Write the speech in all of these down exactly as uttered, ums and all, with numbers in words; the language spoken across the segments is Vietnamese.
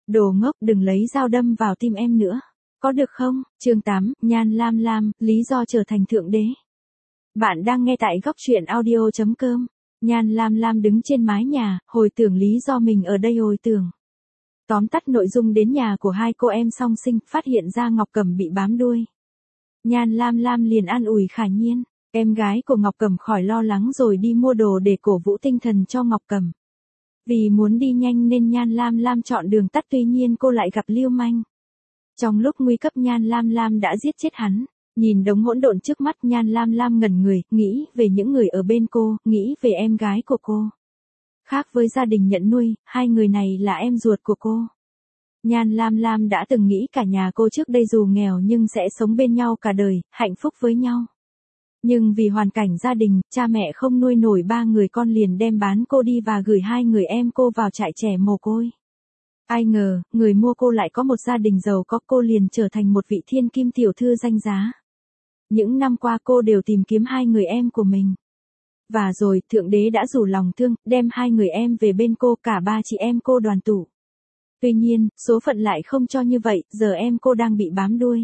Đồ ngốc, đừng lấy dao đâm vào tim em nữa. Có được không? Chương tám, Nhan Lam Lam, lý do trở thành thượng đế. Bạn đang nghe tại góc truyện audio chấm com. Nhan Lam Lam đứng trên mái nhà, hồi tưởng lý do mình ở đây hồi tưởng. Tóm tắt nội dung đến nhà của hai cô em song sinh, phát hiện ra Ngọc Cẩm bị bám đuôi. Nhan Lam Lam liền an ủi Khả Nhiên, em gái của Ngọc Cẩm khỏi lo lắng rồi đi mua đồ để cổ vũ tinh thần cho Ngọc Cẩm. Vì muốn đi nhanh nên Nhan Lam Lam chọn đường tắt, tuy nhiên cô lại gặp Lưu Manh. Trong lúc nguy cấp Nhan Lam Lam đã giết chết hắn. Nhìn đống hỗn độn trước mắt, Nhan Lam Lam ngẩn người, nghĩ về những người ở bên cô, nghĩ về em gái của cô. Khác với gia đình nhận nuôi, hai người này là em ruột của cô. Nhan Lam Lam đã từng nghĩ cả nhà cô trước đây dù nghèo nhưng sẽ sống bên nhau cả đời, hạnh phúc với nhau. Nhưng vì hoàn cảnh gia đình, cha mẹ không nuôi nổi ba người con liền đem bán cô đi và gửi hai người em cô vào trại trẻ mồ côi. Ai ngờ, người mua cô lại có một gia đình giàu có, cô liền trở thành một vị thiên kim tiểu thư danh giá. Những năm qua cô đều tìm kiếm hai người em của mình. Và rồi, Thượng Đế đã rủ lòng thương, đem hai người em về bên cô, cả ba chị em cô đoàn tụ. Tuy nhiên, số phận lại không cho như vậy, giờ em cô đang bị bám đuôi.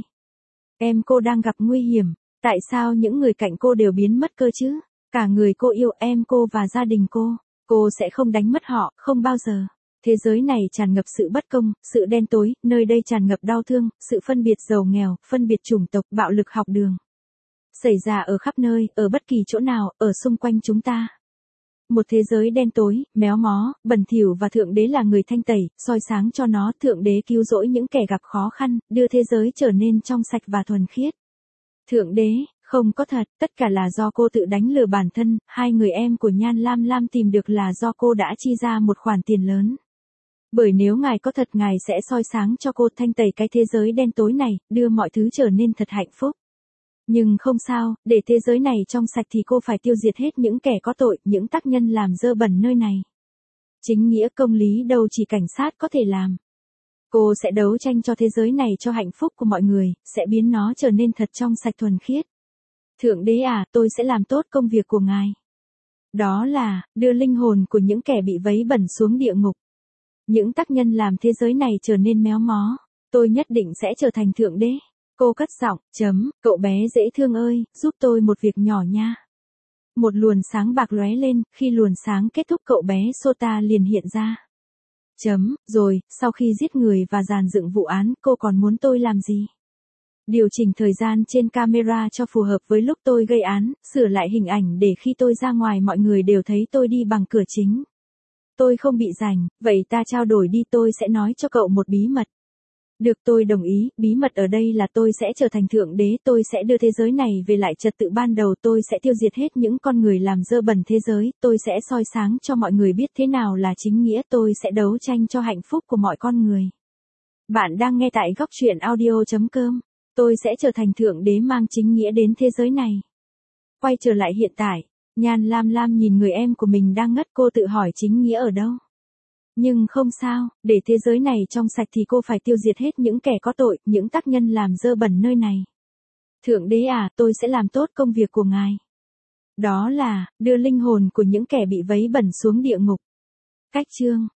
Em cô đang gặp nguy hiểm. Tại sao những người cạnh cô đều biến mất cơ chứ? Cả người cô yêu em cô và gia đình cô. Cô sẽ không đánh mất họ, không bao giờ. Thế giới này tràn ngập sự bất công, sự đen tối, nơi đây tràn ngập đau thương, sự phân biệt giàu nghèo, phân biệt chủng tộc, bạo lực học đường. Xảy ra ở khắp nơi, ở bất kỳ chỗ nào, ở xung quanh chúng ta. Một thế giới đen tối, méo mó, bẩn thỉu và Thượng Đế là người thanh tẩy, soi sáng cho nó. Thượng Đế cứu rỗi những kẻ gặp khó khăn, đưa thế giới trở nên trong sạch và thuần khiết. Thượng Đế, không có thật, tất cả là do cô tự đánh lừa bản thân. Hai người em của Nhan Lam Lam tìm được là do cô đã chi ra một khoản tiền lớn. Bởi nếu Ngài có thật, Ngài sẽ soi sáng cho cô, thanh tẩy cái thế giới đen tối này, đưa mọi thứ trở nên thật hạnh phúc. Nhưng không sao, để thế giới này trong sạch thì cô phải tiêu diệt hết những kẻ có tội, những tác nhân làm dơ bẩn nơi này. Chính nghĩa công lý đâu chỉ cảnh sát có thể làm. Cô sẽ đấu tranh cho thế giới này, cho hạnh phúc của mọi người, sẽ biến nó trở nên thật trong sạch thuần khiết. Thượng Đế à, tôi sẽ làm tốt công việc của Ngài. Đó là, đưa linh hồn của những kẻ bị vấy bẩn xuống địa ngục. Những tác nhân làm thế giới này trở nên méo mó. Tôi nhất định sẽ trở thành Thượng Đế. Cô cất giọng, chấm, cậu bé dễ thương ơi, giúp tôi một việc nhỏ nha. Một luồn sáng bạc lóe lên, khi luồn sáng kết thúc cậu bé Sota liền hiện ra. Chấm, rồi, sau khi giết người và dàn dựng vụ án, cô còn muốn tôi làm gì? Điều chỉnh thời gian trên camera cho phù hợp với lúc tôi gây án, sửa lại hình ảnh để khi tôi ra ngoài mọi người đều thấy tôi đi bằng cửa chính. Tôi không bị rảnh, vậy ta trao đổi đi, tôi sẽ nói cho cậu một bí mật. Được, tôi đồng ý, bí mật ở đây là tôi sẽ trở thành Thượng Đế, tôi sẽ đưa thế giới này về lại trật tự ban đầu, tôi sẽ tiêu diệt hết những con người làm dơ bẩn thế giới, tôi sẽ soi sáng cho mọi người biết thế nào là chính nghĩa, tôi sẽ đấu tranh cho hạnh phúc của mọi con người. Bạn đang nghe tại góc truyện audio chấm com, tôi sẽ trở thành Thượng Đế mang chính nghĩa đến thế giới này. Quay trở lại hiện tại, Nhan Lam Lam nhìn người em của mình đang ngất, cô tự hỏi chính nghĩa ở đâu? Nhưng không sao, để thế giới này trong sạch thì cô phải tiêu diệt hết những kẻ có tội, những tác nhân làm dơ bẩn nơi này. Thượng Đế à, tôi sẽ làm tốt công việc của Ngài. Đó là, đưa linh hồn của những kẻ bị vấy bẩn xuống địa ngục. Cách chương